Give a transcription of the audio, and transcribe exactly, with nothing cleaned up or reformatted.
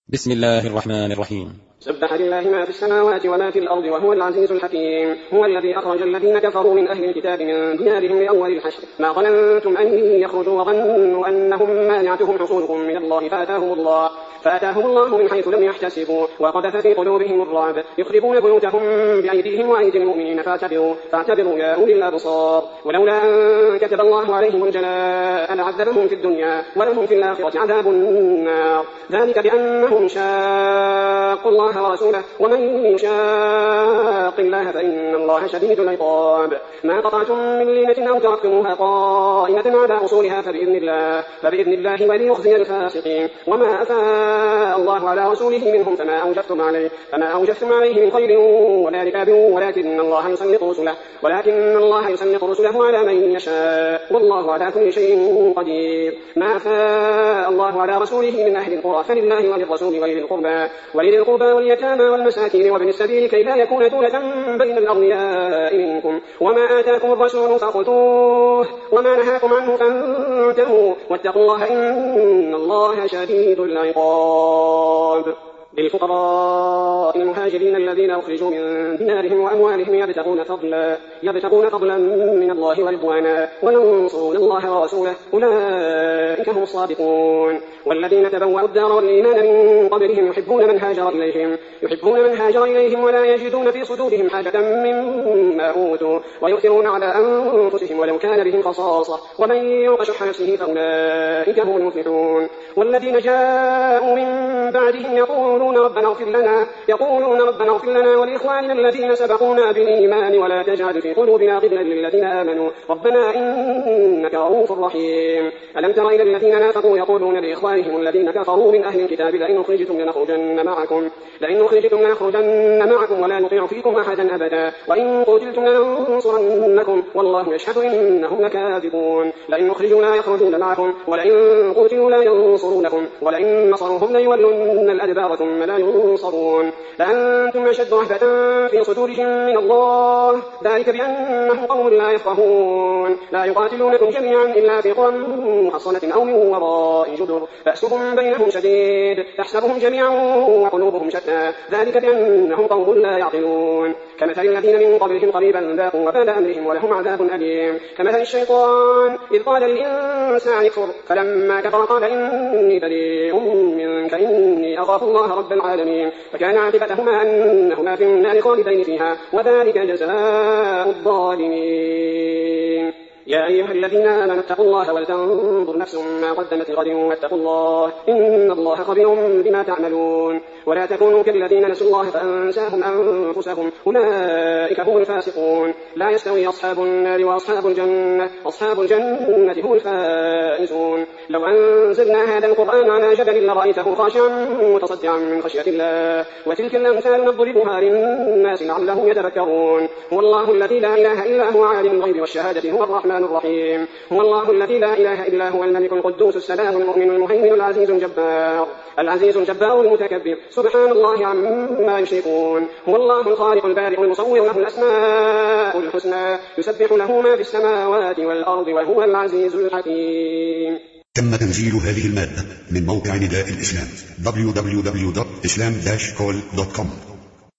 بسم الله الرحمن الرحيم. سبح لله ما في السماوات وما في الأرض وهو العزيز الحكيم. هو الذي أخرج الذين كفروا من أهل الكتاب من ديارهم لأول الحشر ما ظننتم أن يخرجوا وظنوا أنهم مانعتهم حصولهم من الله فأتاهم الله فأتاهم الله من حيث لم يحتسبوا وقذف في قلوبهم الرعب يخربون بيوتهم بأيديهم وأيدي المؤمنين فاعتبروا فاعتبروا يا أولي الأبصار. ولولا أن كتب الله عليهم الجلاء لعذبهم في الدنيا ولهم في الآخرة عذاب النار ذلك بأنهم شاقوا الله ورسوله ومن يشاق الله فإن الله شديد العقاب. ما قطعتم من لينة أو تركتموها قائمة على أصولها فبإذن الله فبإذن الله وليخزي الفاسقين. وما أفاء الله على رسوله منهم فما أوجفتم عليه فما أوجفتم عليه من خير ولا ركاب ولكن الله يسلط رسله ولكن الله يسلط رسله على من يشاء والله على كل شيء قدير. ما أفاء الله على رسوله من أهل القرى فلله وللرسول ولذي القربى ولذي القربى واليتامى والمساكين وابن السبيل كي لا يكون دولة بين الأغنياء منكم. وما آتاكم الرسول فخذوه وما نهاكم عنه فانتهوا واتقوا الله إن الله شديد العقاب. للفقراء المهاجرين الذين أخرجوا من ديارهم وأموالهم يبتغون فضلا يبتغون فضلا من الله ورضوانا وينصرون الله ورسوله أولئك هم الصادقون. والذين تبوأوا الدار والإيمان من قبلهم يحبون من هاجر إليهم يحبون من هاجر إليهم ولا يجدون في صدورهم حاجة مما أوتوا ويؤثرون على أنفسهم ولو كان بهم خصاصة ومن يوق شح نفسه فأولئك هم المفلحون. والذين جاءوا من بعدهم يقولون ربنا اغفر لنا يقولون ربنا اغفر لنا ولإخواننا الذين سبقونا بالإيمان ولا تجعل في قلوبنا غلا للذين آمنوا ربنا إنك رؤوف رحيم. ألم تر إلى الذين نافقوا يقولون لإخوانهم الذين كفروا من أهل الكتاب لئن أخرجتم لنخرجن معكم لئن أخرجتم لنخرجن معكم ولا نطيع فيكم أحدا أبدا وإن قتلتم لننصرنكم والله يشهد إنهم لكاذبون. لئن أخرجوا لا يخرجون معكم ولئن قتلوا لا ينصرونكم ولئن نصروهم ليولن الأدبار ثم لا ينصرون. لأنتم أشد رهبة في صدورهم من الله ذلك بأنهم قوم لا يفقهون. لا يقاتلونكم جميعا إلا في قرى محصنة أو من وراء جدر بأسهم بينهم شديد تحسبهم جميعا وقلوبهم شتى ذلك بأنهم قوم لا يعقلون. كمثل الذين من قبلهم قريبا ذاقوا وبال أمرهم ولهم عذاب أليم. كمثل الشيطان إذ قال للإنسان اكفر فلما كفر قال إني بريء منك إني أخاف الله رب العالمين فكان عاقبتهما أنهما في النار خالدين فيها وذلك جزاء الظالمين. يا أيها الذين آمنوا اتقوا الله ولتنظر نفس ما قدمت لغد واتقوا الله إن الله خبير بما تعملون. ولا تكونوا كالذين نسوا الله فأنساهم أنفسهم أولئك هم الفاسقون. لا يستوي أصحاب النار وأصحاب الجنة أصحاب الجنة هم الفائزون. لو أنزلنا هذا القرآن على جبل لرأيته خاشعا متصدعا من خشية الله وتلك الأمثال نضربها للناس لعلهم يتذكرون. هو الله الذي لا إله إلا هو عالم الغيب والشهادة هو الرحمن الرحيم. هو الله الذي لا إله إلا هو الملك القدوس السلام المؤمن المهيمن العزيز الجبار العزيز الجبار المتكبر سبحان الله عما يشركون. هو الله الخالق البارئ المصور له الأسماء الحسنى يسبح له ما في السماوات والأرض وهو العزيز الحكيم. تم تنزيل هذه المادة من موقع نداء الإسلام دبليو دبليو دبليو دوت إسلام داش كول دوت كوم.